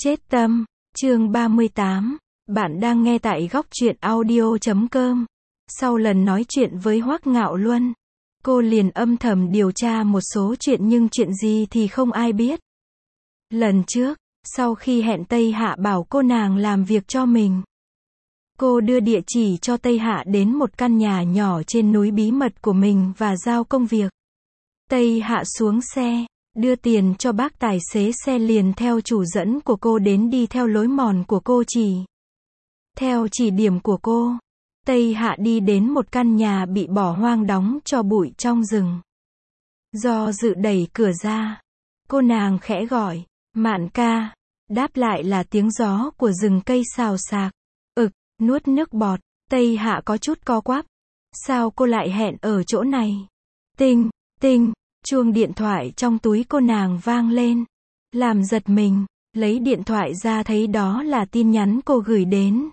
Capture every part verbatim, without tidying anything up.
Chết tâm, chương ba mươi tám. Bạn đang nghe tại góc truyện audio chấm com. Sau lần nói chuyện với Hoắc Ngạo Luân, cô liền âm thầm điều tra một số chuyện nhưng chuyện gì thì không ai biết. Lần trước, sau khi hẹn Tây Hạ bảo cô nàng làm việc cho mình, cô đưa địa chỉ cho Tây Hạ đến một căn nhà nhỏ trên núi bí mật của mình và giao công việc. Tây Hạ xuống xe, đưa tiền cho bác tài xế xe liền theo chủ dẫn của cô đến đi theo lối mòn của cô chỉ. Theo chỉ điểm của cô, Tây Hạ đi đến một căn nhà bị bỏ hoang đóng cho bụi trong rừng. Do dự đẩy cửa ra, cô nàng khẽ gọi, Mạn ca, đáp lại là tiếng gió của rừng cây xào xạc. Ực, nuốt nước bọt, Tây Hạ có chút co quắp. Sao cô lại hẹn ở chỗ này? Tinh, tinh. Chuông điện thoại trong túi cô nàng vang lên, làm giật mình, lấy điện thoại ra thấy đó là tin nhắn cô gửi đến.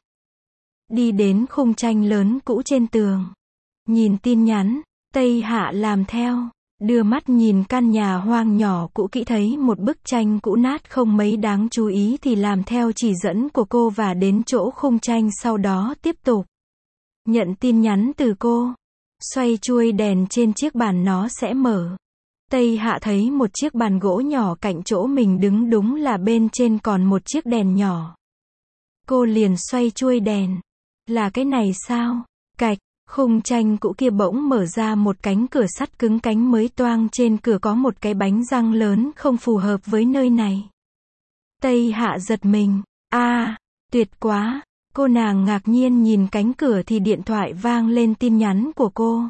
Đi đến khung tranh lớn cũ trên tường, nhìn tin nhắn, Tây Hạ làm theo, đưa mắt nhìn căn nhà hoang nhỏ cũ kỹ thấy một bức tranh cũ nát không mấy đáng chú ý thì làm theo chỉ dẫn của cô và đến chỗ khung tranh sau đó tiếp tục. Nhận tin nhắn từ cô, xoay chuôi đèn trên chiếc bàn nó sẽ mở. Tây Hạ thấy một chiếc bàn gỗ nhỏ cạnh chỗ mình đứng đúng là bên trên còn một chiếc đèn nhỏ. Cô liền xoay chuôi đèn. Là cái này sao? Cạch, khung tranh cũ kia bỗng mở ra một cánh cửa sắt cứng cánh mới toang, trên cửa có một cái bánh răng lớn không phù hợp với nơi này. Tây Hạ giật mình. A, à, tuyệt quá. Cô nàng ngạc nhiên nhìn cánh cửa thì điện thoại vang lên tin nhắn của cô.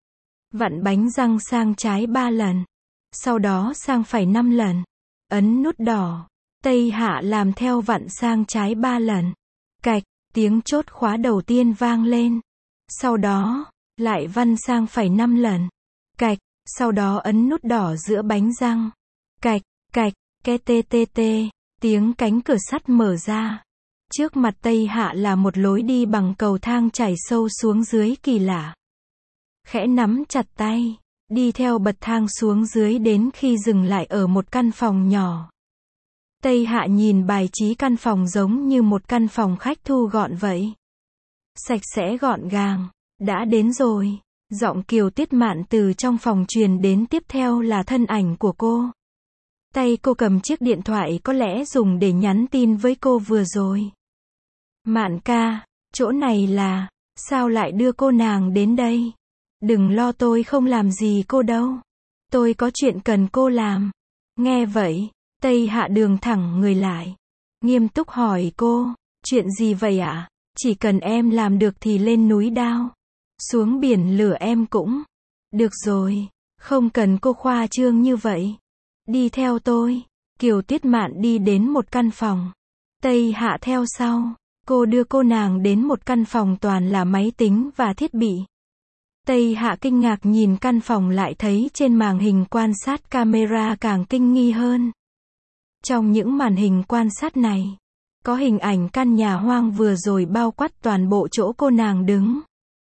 Vặn bánh răng sang trái ba lần, sau đó sang phải năm lần. Ấn nút đỏ. Tây Hạ làm theo vặn sang trái ba lần. Cạch, tiếng chốt khóa đầu tiên vang lên. Sau đó, lại vặn sang phải năm lần. Cạch, sau đó ấn nút đỏ giữa bánh răng. Cạch, cạch, ke tê tê tê, tiếng cánh cửa sắt mở ra. Trước mặt Tây Hạ là một lối đi bằng cầu thang chảy sâu xuống dưới kỳ lạ. Khẽ nắm chặt tay, đi theo bậc thang xuống dưới đến khi dừng lại ở một căn phòng nhỏ. Tây Hạ nhìn bài trí căn phòng giống như một căn phòng khách thu gọn vậy. Sạch sẽ gọn gàng. Đã đến rồi. Giọng Kiều Tiết Mạn từ trong phòng truyền đến, tiếp theo là thân ảnh của cô. Tay cô cầm chiếc điện thoại có lẽ dùng để nhắn tin với cô vừa rồi. Mạn ca, chỗ này là, sao lại đưa cô nàng đến đây? Đừng lo, tôi không làm gì cô đâu. Tôi có chuyện cần cô làm. Nghe vậy, Tây Hạ đường thẳng người lại. Nghiêm túc hỏi cô, chuyện gì vậy ạ? À? Chỉ cần em làm được thì lên núi Đao, xuống biển lửa em cũng. Được rồi, không cần cô khoa trương như vậy. Đi theo tôi. Kiều Tiết Mạn đi đến một căn phòng. Tây Hạ theo sau. Cô đưa cô nàng đến một căn phòng toàn là máy tính và thiết bị. Tây Hạ kinh ngạc nhìn căn phòng, lại thấy trên màn hình quan sát camera càng kinh nghi hơn. Trong những màn hình quan sát này, có hình ảnh căn nhà hoang vừa rồi bao quát toàn bộ chỗ cô nàng đứng.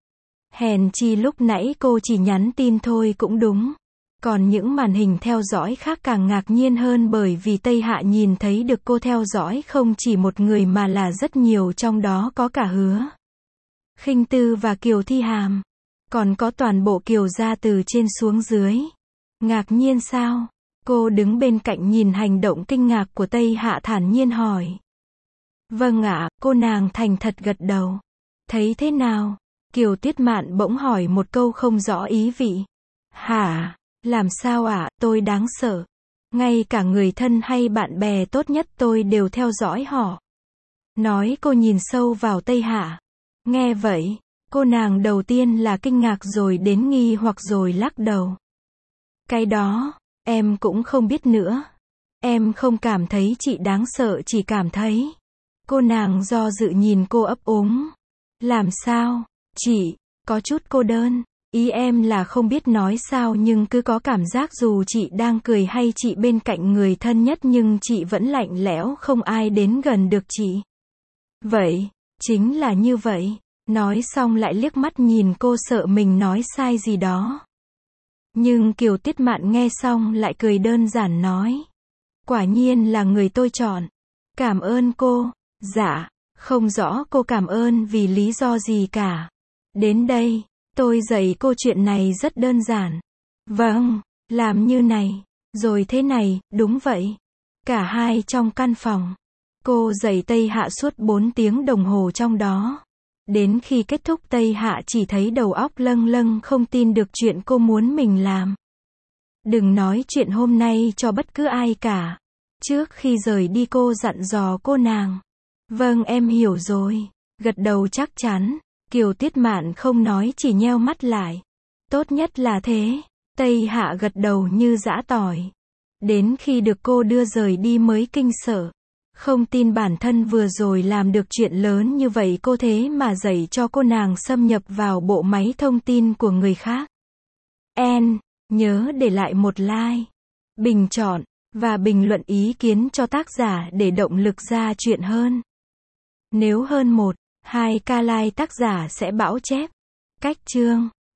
Hèn chi lúc nãy cô chỉ nhắn tin thôi cũng đúng. Còn những màn hình theo dõi khác càng ngạc nhiên hơn, bởi vì Tây Hạ nhìn thấy được cô theo dõi không chỉ một người mà là rất nhiều, trong đó có cả Hứa Khinh Tư và Kiều Thi Hàm. Còn có toàn bộ Kiều gia từ trên xuống dưới. Ngạc nhiên sao? Cô đứng bên cạnh nhìn hành động kinh ngạc của Tây Hạ, thản nhiên hỏi. Vâng ạ, cô nàng thành thật gật đầu. Thấy thế nào? Kiều Tiết Mạn bỗng hỏi một câu không rõ ý vị. Hả? Làm sao ạ? À? Tôi đáng sợ. Ngay cả người thân hay bạn bè tốt nhất tôi đều theo dõi họ. Nói cô nhìn sâu vào Tây Hạ. Nghe vậy, cô nàng đầu tiên là kinh ngạc rồi đến nghi hoặc rồi lắc đầu. Cái đó, em cũng không biết nữa. Em không cảm thấy chị đáng sợ, chỉ cảm thấy. Cô nàng do dự nhìn cô ấp úng. Làm sao? Chị, có chút cô đơn. Ý em là không biết nói sao, nhưng cứ có cảm giác dù chị đang cười hay chị bên cạnh người thân nhất nhưng chị vẫn lạnh lẽo, không ai đến gần được chị. Vậy, chính là như vậy. Nói xong lại liếc mắt nhìn cô, sợ mình nói sai gì đó. Nhưng Kiều Tiết Mạn nghe xong lại cười đơn giản nói. Quả nhiên là người tôi chọn. Cảm ơn cô. Dạ, không rõ cô cảm ơn vì lý do gì cả. Đến đây, tôi dạy cô chuyện này rất đơn giản. Vâng, làm như này, rồi thế này, đúng vậy. Cả hai trong căn phòng. Cô dạy Tây Hạ suốt bốn tiếng đồng hồ trong đó. Đến khi kết thúc Tây Hạ chỉ thấy đầu óc lâng lâng không tin được chuyện cô muốn mình làm. Đừng nói chuyện hôm nay cho bất cứ ai cả. Trước khi rời đi cô dặn dò cô nàng. Vâng em hiểu rồi. Gật đầu chắc chắn. Kiều Tiết Mạn không nói chỉ nheo mắt lại. Tốt nhất là thế. Tây Hạ gật đầu như giã tỏi. Đến khi được cô đưa rời đi mới kinh sợ. Không tin bản thân vừa rồi làm được chuyện lớn như vậy cô thế mà dạy cho cô nàng xâm nhập vào bộ máy thông tin của người khác. En, nhớ để lại một like, bình chọn, và bình luận ý kiến cho tác giả để động lực ra chuyện hơn. Nếu hơn một, hai ca like tác giả sẽ bảo chép. Cách chương